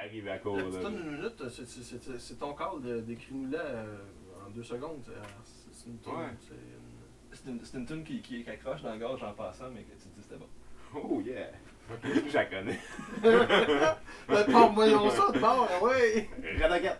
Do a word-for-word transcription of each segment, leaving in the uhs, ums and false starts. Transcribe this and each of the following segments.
arrivé à court. Là, tu là. donnes une minute, c'est- c'est- c'est c'est ton call de- d'écris-nous-la euh, en deux secondes. C'est c'est une tourne, Ouais. c'est une... C'est une, c'est une tune qui, qui, qui accroche dans le gorge en passant, mais que tu te dis c'était bon. Oh yeah! Ok, je la connais. Ben, bon, voyons ça de bord, ouais! Radagate!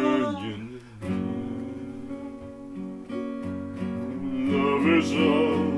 Love is all